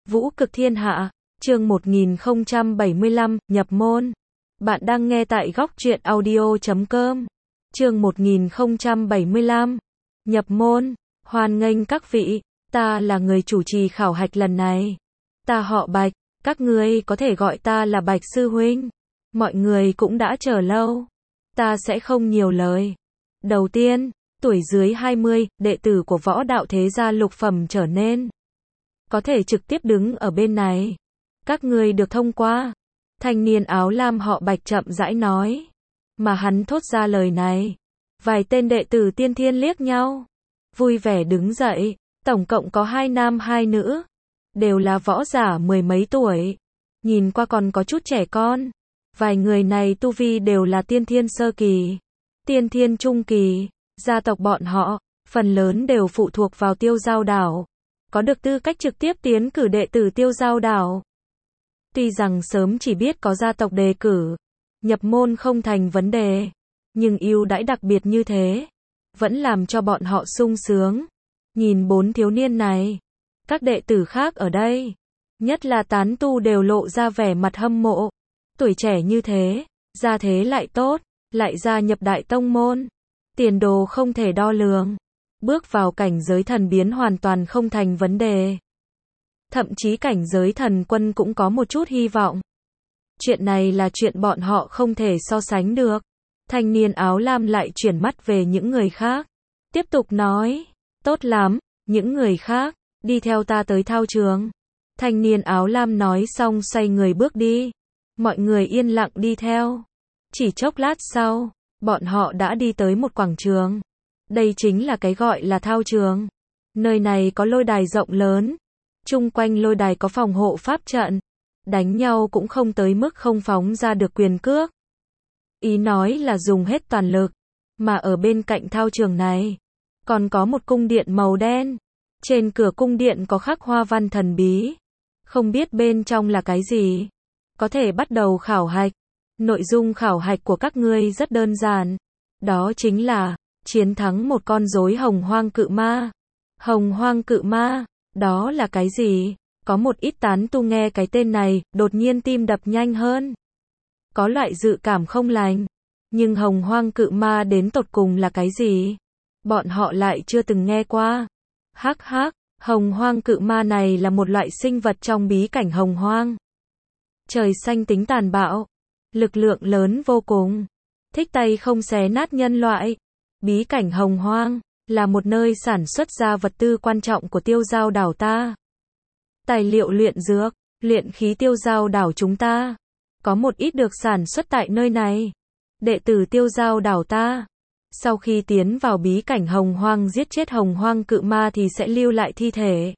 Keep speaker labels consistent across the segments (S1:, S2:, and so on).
S1: Vũ cực thiên hạ, chương 1075, nhập môn. Bạn đang nghe tại góc truyện audio.com. Chương 1075, nhập môn. Hoan nghênh các vị, ta là người chủ trì khảo hạch lần này. Ta họ Bạch, các ngươi có thể gọi ta là Bạch sư huynh. Mọi người cũng đã chờ lâu. Ta sẽ không nhiều lời. Đầu tiên, tuổi dưới 20, đệ tử của võ đạo thế gia lục phẩm trở nên có thể trực tiếp đứng ở bên này. Các ngươi được thông qua. Thanh niên áo lam họ Bạch chậm rãi nói. Mà hắn thốt ra lời này, vài tên đệ tử tiên thiên liếc nhau, vui vẻ đứng dậy. Tổng cộng có 2 nam 2 nữ, đều là võ giả mười mấy tuổi, nhìn qua còn có chút trẻ con. Vài người này tu vi đều là tiên thiên sơ kỳ, tiên thiên trung kỳ. Gia tộc bọn họ, phần lớn đều phụ thuộc vào Tiêu Giao Đảo, có được tư cách trực tiếp tiến cử đệ tử Tiêu Giao Đảo. Tuy rằng sớm chỉ biết có gia tộc đề cử, nhập môn không thành vấn đề, nhưng ưu đãi đặc biệt như thế, vẫn làm cho bọn họ sung sướng. Nhìn 4 thiếu niên này, các đệ tử khác ở đây, nhất là tán tu đều lộ ra vẻ mặt hâm mộ. Tuổi trẻ như thế, gia thế lại tốt, lại gia nhập đại tông môn, tiền đồ không thể đo lường. Bước vào cảnh giới thần biến hoàn toàn không thành vấn đề. Thậm chí cảnh giới thần quân cũng có một chút hy vọng. Chuyện này là chuyện bọn họ không thể so sánh được. Thanh niên áo lam lại chuyển mắt về những người khác, tiếp tục nói, tốt lắm, những người khác, đi theo ta tới thao trường. Thanh niên áo lam nói xong xoay người bước đi. Mọi người yên lặng đi theo. Chỉ chốc lát sau, bọn họ đã đi tới một quảng trường. Đây chính là cái gọi là thao trường. Nơi này có lôi đài rộng lớn. Chung quanh lôi đài có phòng hộ pháp trận. Đánh nhau cũng không tới mức không phóng ra được quyền cước. Ý nói là dùng hết toàn lực. Mà ở bên cạnh thao trường này, còn có một cung điện màu đen. Trên cửa cung điện có khắc hoa văn thần bí. Không biết bên trong là cái gì. Có thể bắt đầu khảo hạch. Nội dung khảo hạch của các ngươi rất đơn giản. Đó chính là chiến thắng một con rối hồng hoang cự ma. Hồng hoang cự ma, đó là cái gì? Có một ít tán tu nghe cái tên này, đột nhiên tim đập nhanh hơn. Có loại dự cảm không lành. Nhưng hồng hoang cự ma đến tột cùng là cái gì? Bọn họ lại chưa từng nghe qua. Hắc hắc, hồng hoang cự ma này là một loại sinh vật trong bí cảnh hồng hoang. Trời xanh tính tàn bạo, lực lượng lớn vô cùng, thích tay không xé nát nhân loại. Bí cảnh hồng hoang là một nơi sản xuất ra vật tư quan trọng của Tiêu Giao Đảo ta. Tài liệu luyện dược, luyện khí Tiêu Giao Đảo chúng ta có một ít được sản xuất tại nơi này. Đệ tử Tiêu Giao Đảo ta, sau khi tiến vào bí cảnh hồng hoang giết chết hồng hoang cự ma thì sẽ lưu lại thi thể,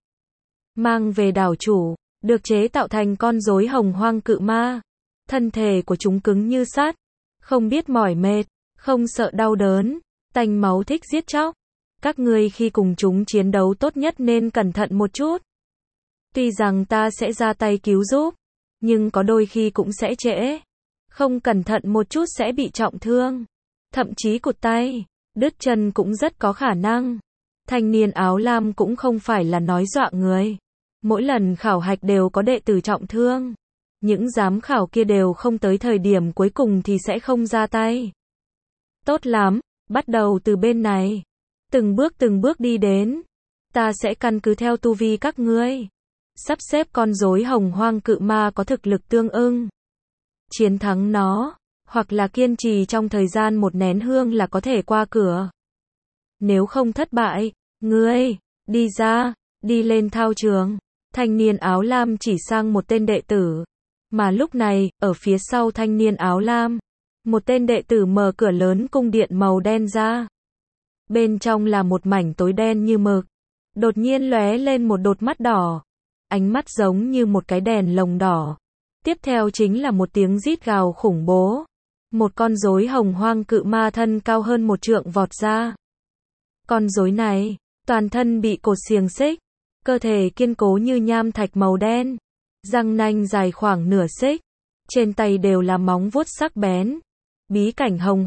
S1: mang về đảo chủ, được chế tạo thành con rối hồng hoang cự ma. Thân thể của chúng cứng như sắt, không biết mỏi mệt, không sợ đau đớn, tanh máu thích giết chóc. Các ngươi khi cùng chúng chiến đấu tốt nhất nên cẩn thận một chút. Tuy rằng ta sẽ ra tay cứu giúp, nhưng có đôi khi cũng sẽ trễ. Không cẩn thận một chút sẽ bị trọng thương, thậm chí cụt tay, đứt chân cũng rất có khả năng. Thanh niên áo lam cũng không phải là nói dọa người. Mỗi lần khảo hạch đều có đệ tử trọng thương. Những giám khảo kia đều không tới thời điểm cuối cùng thì sẽ không ra tay. Tốt lắm, bắt đầu từ bên này. Từng bước đi đến. Ta sẽ căn cứ theo tu vi các ngươi, sắp xếp con rối hồng hoang cự ma có thực lực tương ưng. Chiến thắng nó, hoặc là kiên trì trong thời gian một nén hương là có thể qua cửa. Nếu không thất bại, ngươi, đi ra, đi lên thao trường. Thanh niên áo lam chỉ sang một tên đệ tử. Mà lúc này, ở phía sau thanh niên áo lam, một tên đệ tử mở cửa lớn cung điện màu đen ra. Bên trong là một mảnh tối đen như mực. Đột nhiên lóe lên một đột mắt đỏ. Ánh mắt giống như một cái đèn lồng đỏ. Tiếp theo chính là một tiếng rít gào khủng bố. Một con rối hồng hoang cự ma thân cao hơn 1 trượng vọt ra. Con rối này, toàn thân bị cột xiềng xích. Cơ thể kiên cố như nham thạch màu đen. Răng nanh dài khoảng nửa xích. Trên tay đều là móng vuốt sắc bén. Bí cảnh hồng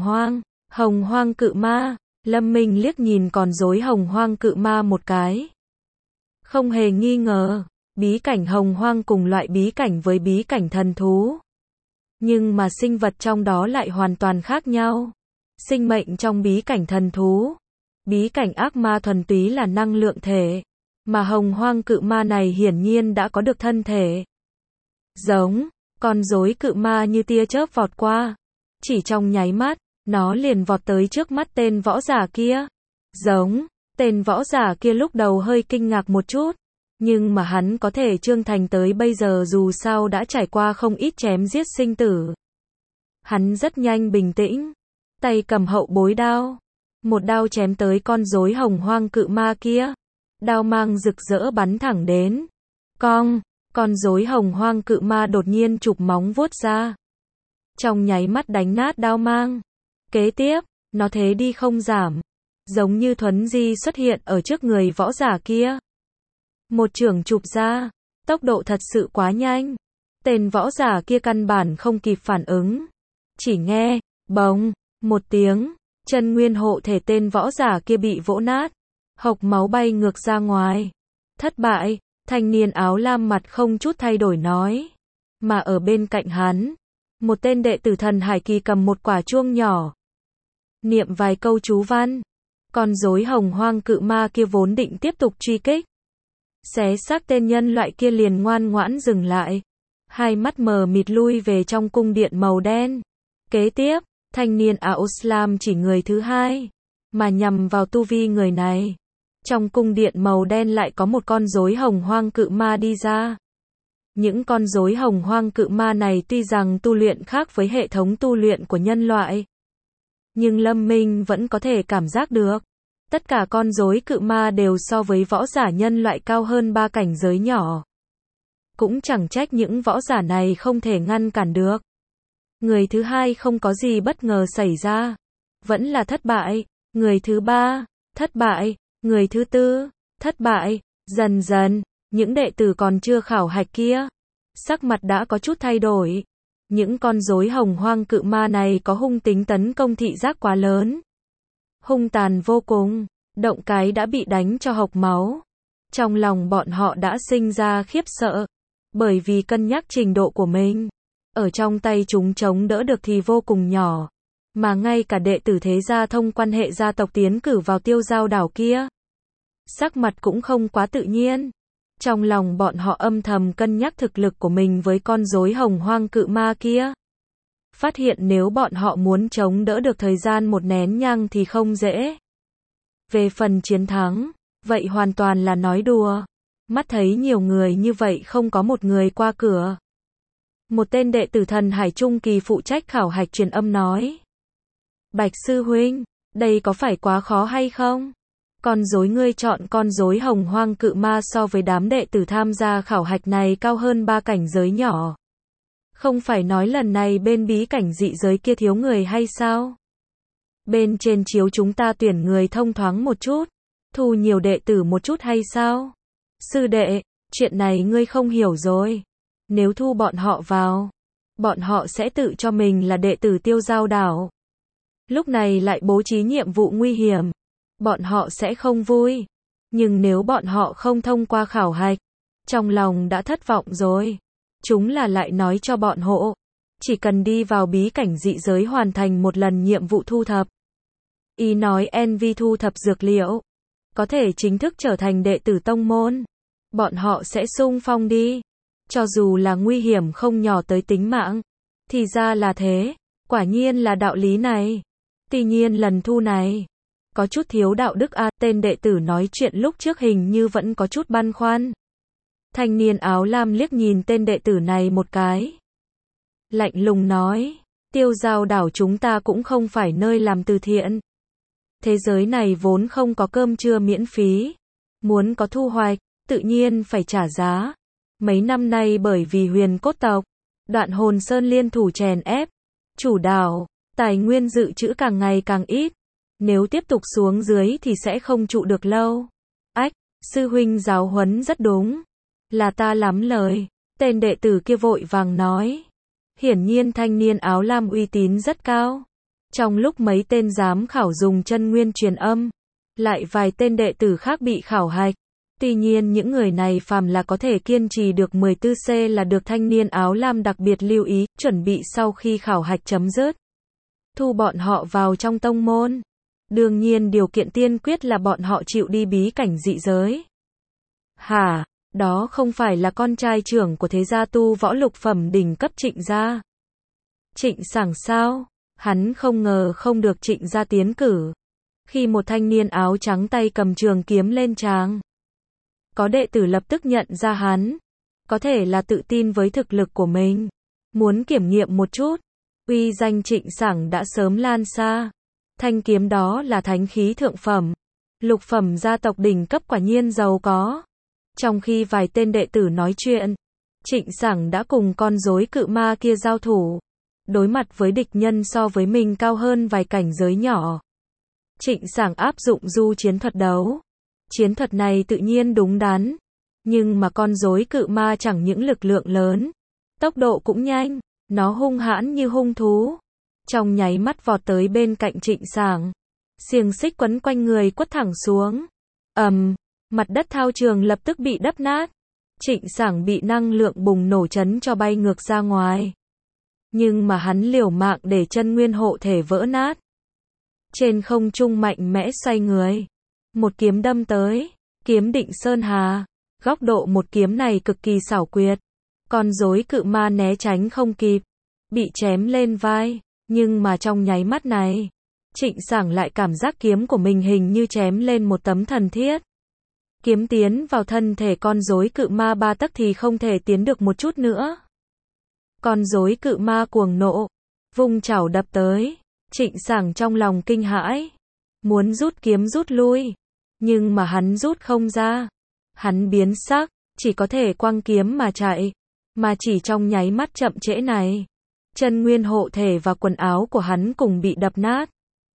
S1: hoang cự ma. Lâm Minh liếc nhìn con rối hồng hoang cự ma một cái. Không hề nghi ngờ, bí cảnh hồng hoang cùng loại bí cảnh với bí cảnh thần thú. Nhưng mà sinh vật trong đó lại hoàn toàn khác nhau. Sinh mệnh trong bí cảnh thần thú, bí cảnh ác ma thuần túy là năng lượng thể, mà hồng hoang cự ma này hiển nhiên đã có được thân thể. Giống, con rối cự ma như tia chớp vọt qua. Chỉ trong nháy mắt, nó liền vọt tới trước mắt tên võ giả kia. Giống, tên võ giả kia lúc đầu hơi kinh ngạc một chút. Nhưng mà hắn có thể trưởng thành tới bây giờ dù sao đã trải qua không ít chém giết sinh tử. Hắn rất nhanh bình tĩnh, tay cầm hậu bối đao. Một đao chém tới con rối hồng hoang cự ma kia. Đao mang rực rỡ bắn thẳng đến. Cong, con rối hồng hoang cự ma đột nhiên chụp móng vuốt ra. Trong nháy mắt đánh nát đao mang. Kế tiếp, nó thế đi không giảm. Giống như thuấn di xuất hiện ở trước người võ giả kia. Một chưởng chụp ra, tốc độ thật sự quá nhanh. Tên võ giả kia căn bản không kịp phản ứng. Chỉ nghe, bống, một tiếng, chân nguyên hộ thể tên võ giả kia bị vỗ nát. Hộc máu bay ngược ra ngoài. Thất bại, thanh niên áo lam mặt không chút thay đổi nói. Mà ở bên cạnh hắn, một tên đệ tử thần hải kỳ cầm một quả chuông nhỏ. Niệm vài câu chú văn. Con rối hồng hoang cự ma kia vốn định tiếp tục truy kích. Xé xác tên nhân loại kia liền ngoan ngoãn dừng lại. Hai mắt mờ mịt lui về trong cung điện màu đen. Kế tiếp, thanh niên áo lam chỉ người thứ hai, mà nhằm vào tu vi người này. Trong cung điện màu đen lại có một con rối hồng hoang cự ma đi ra. Những con rối hồng hoang cự ma này tuy rằng tu luyện khác với hệ thống tu luyện của nhân loại, nhưng Lâm Minh vẫn có thể cảm giác được. Tất cả con rối cự ma đều so với võ giả nhân loại cao hơn 3 cảnh giới nhỏ. Cũng chẳng trách những võ giả này không thể ngăn cản được. Người thứ hai không có gì bất ngờ xảy ra. Vẫn là thất bại. Người thứ ba, thất bại. Người thứ tư, thất bại. Dần dần, những đệ tử còn chưa khảo hạch kia, sắc mặt đã có chút thay đổi. Những con rối hồng hoang cự ma này có hung tính tấn công thị giác quá lớn. Hung tàn vô cùng, động cái đã bị đánh cho hộc máu. Trong lòng bọn họ đã sinh ra khiếp sợ, bởi vì cân nhắc trình độ của mình. Ở trong tay chúng chống đỡ được thì vô cùng nhỏ. Mà ngay cả đệ tử thế gia thông quan hệ gia tộc tiến cử vào Tiêu Giao đảo kia, sắc mặt cũng không quá tự nhiên. Trong lòng bọn họ âm thầm cân nhắc thực lực của mình với con rối hồng hoang cự ma kia. Phát hiện nếu bọn họ muốn chống đỡ được thời gian một nén nhang thì không dễ. Về phần chiến thắng, vậy hoàn toàn là nói đùa. Mắt thấy nhiều người như vậy không có một người qua cửa. Một tên đệ tử thần hải trung kỳ phụ trách khảo hạch truyền âm nói. Bạch sư huynh, đây có phải quá khó hay không? Con rối ngươi chọn con rối hồng hoang cự ma so với đám đệ tử tham gia khảo hạch này cao hơn 3 cảnh giới nhỏ. Không phải nói lần này bên bí cảnh dị giới kia thiếu người hay sao? Bên trên chiếu chúng ta tuyển người thông thoáng một chút, thu nhiều đệ tử một chút hay sao? Sư đệ, chuyện này ngươi không hiểu rồi. Nếu thu bọn họ vào, bọn họ sẽ tự cho mình là đệ tử Tiêu Giao đảo. Lúc này lại bố trí nhiệm vụ nguy hiểm, bọn họ sẽ không vui. Nhưng nếu bọn họ không thông qua khảo hạch, trong lòng đã thất vọng rồi. Chúng là lại nói cho bọn họ, chỉ cần đi vào bí cảnh dị giới hoàn thành một lần nhiệm vụ thu thập. Y nói NV thu thập dược liệu, có thể chính thức trở thành đệ tử tông môn. Bọn họ sẽ xung phong đi. Cho dù là nguy hiểm không nhỏ tới tính mạng. Thì ra là thế, quả nhiên là đạo lý này. Tuy nhiên lần thu này, có chút thiếu đạo đức a. Tên đệ tử nói chuyện lúc trước hình như vẫn có chút băn khoăn. Thanh niên áo lam liếc nhìn tên đệ tử này một cái. Lạnh lùng nói, Tiêu Giao đảo chúng ta cũng không phải nơi làm từ thiện. Thế giới này vốn không có cơm trưa miễn phí. Muốn có thu hoạch, tự nhiên phải trả giá. Mấy năm nay bởi vì Huyền Cốt tộc, Đoạn Hồn Sơn liên thủ chèn ép chủ đảo, tài nguyên dự trữ càng ngày càng ít. Nếu tiếp tục xuống dưới thì sẽ không trụ được lâu. Ách, sư huynh giáo huấn rất đúng. Là ta lắm lời. Tên đệ tử kia vội vàng nói. Hiển nhiên thanh niên áo lam uy tín rất cao. Trong lúc mấy tên giám khảo dùng chân nguyên truyền âm, lại vài tên đệ tử khác bị khảo hạch, Tuy nhiên những người này phàm là có thể kiên trì được 14C là được thanh niên áo lam đặc biệt lưu ý, chuẩn bị sau khi khảo hạch chấm dứt, thu bọn họ vào trong tông môn. Đương nhiên điều kiện tiên quyết là bọn họ chịu đi bí cảnh dị giới. Hả? Đó không phải là con trai trưởng của thế gia tu võ lục phẩm đỉnh cấp Trịnh gia? Trịnh Sảng sao? Hắn không ngờ không được Trịnh gia tiến cử. Khi một thanh niên áo trắng tay cầm trường kiếm lên tràng, có đệ tử lập tức nhận ra hắn. Có thể là tự tin với thực lực của mình, muốn kiểm nghiệm một chút. Uy danh Trịnh Sảng đã sớm lan xa. Thanh kiếm đó là thánh khí thượng phẩm. Lục phẩm gia tộc đỉnh cấp quả nhiên giàu có. Trong khi vài tên đệ tử nói chuyện, Trịnh Sảng đã cùng con rối cự ma kia giao thủ. Đối mặt với địch nhân so với mình cao hơn vài cảnh giới nhỏ. Trịnh Sảng áp dụng du chiến thuật đấu. Chiến thuật này tự nhiên đúng đắn. Nhưng mà con rối cự ma chẳng những lực lượng lớn, tốc độ cũng nhanh. Nó hung hãn như hung thú. Trong nháy mắt vọt tới bên cạnh Trịnh Sảng. Xiềng xích quấn quanh người quất thẳng xuống. Mặt đất thao trường lập tức bị đập nát. Trịnh Sảng bị năng lượng bùng nổ chấn cho bay ngược ra ngoài. Nhưng mà hắn liều mạng để chân nguyên hộ thể vỡ nát. Trên không trung mạnh mẽ xoay người. Một kiếm đâm tới. Kiếm định sơn hà. Góc độ một kiếm này cực kỳ xảo quyệt. Con rối cự ma né tránh không kịp. Bị chém lên vai. Nhưng mà trong nháy mắt này, Trịnh Sảng lại cảm giác kiếm của mình hình như chém lên một tấm thần thiết. Kiếm tiến vào thân thể con rối cự ma 3 tấc thì không thể tiến được một chút nữa. Con rối cự ma cuồng nộ, vung chảo đập tới. Trịnh Sảng trong lòng kinh hãi, muốn rút kiếm rút lui, nhưng mà hắn rút không ra. Hắn biến sắc, chỉ có thể quăng kiếm mà chạy. Mà chỉ trong nháy mắt chậm trễ này, chân nguyên hộ thể và quần áo của hắn cùng bị đập nát.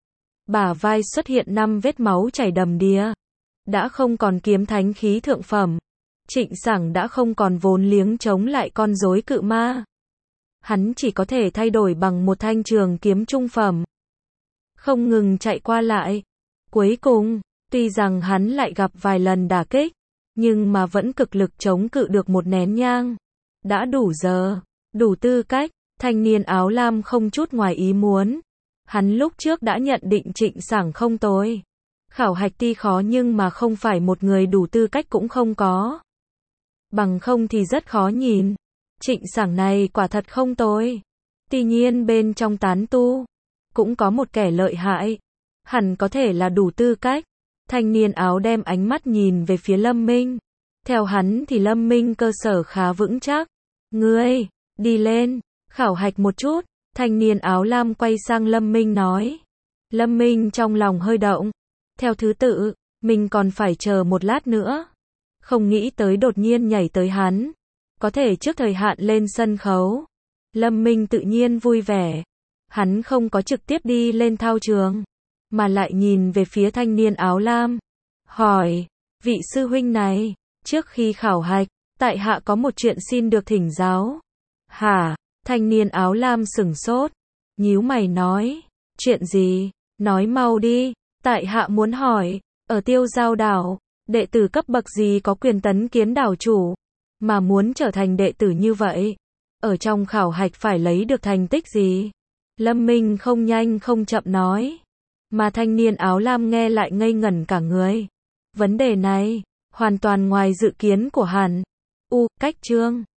S1: Bả vai xuất hiện 5 vết máu chảy đầm đìa. Đã không còn kiếm thánh khí thượng phẩm. Trịnh Sảng đã không còn vốn liếng chống lại con rối cự ma. Hắn chỉ có thể thay đổi bằng một thanh trường kiếm trung phẩm. Không ngừng chạy qua lại. Cuối cùng, tuy rằng hắn lại gặp vài lần đả kích, nhưng mà vẫn cực lực chống cự được một nén nhang. Đã đủ giờ, đủ tư cách. Thanh niên áo lam không chút ngoài ý muốn. Hắn lúc trước đã nhận định Trịnh Sảng không tồi. Khảo hạch tuy khó nhưng mà không phải một người đủ tư cách cũng không có. Bằng không thì rất khó nhìn. Trịnh Sảng này quả thật không tồi. Tuy nhiên bên trong tán tu, cũng có một kẻ lợi hại. Hẳn có thể là đủ tư cách. Thanh niên áo đem ánh mắt nhìn về phía Lâm Minh. Theo hắn thì Lâm Minh cơ sở khá vững chắc. Ngươi, đi lên. Khảo hạch một chút. Thanh niên áo lam quay sang Lâm Minh nói. Lâm Minh trong lòng hơi động. Theo thứ tự, mình còn phải chờ một lát nữa. Không nghĩ tới đột nhiên nhảy tới hắn. Có thể trước thời hạn lên sân khấu. Lâm Minh tự nhiên vui vẻ. Hắn không có trực tiếp đi lên thao trường, mà lại nhìn về phía thanh niên áo lam. Hỏi, vị sư huynh này, trước khi khảo hạch, tại hạ có một chuyện xin được thỉnh giáo. Hả? Thanh niên áo lam sửng sốt, nhíu mày nói, chuyện gì? Nói mau đi, tại hạ muốn hỏi, ở Tiêu Giao đảo, đệ tử cấp bậc gì có quyền tấn kiến đảo chủ, mà muốn trở thành đệ tử như vậy, ở trong khảo hạch phải lấy được thành tích gì? Lâm Minh không nhanh không chậm nói, mà thanh niên áo lam nghe lại ngây ngẩn cả người. Vấn đề này, hoàn toàn ngoài dự kiến của hắn. Cách chương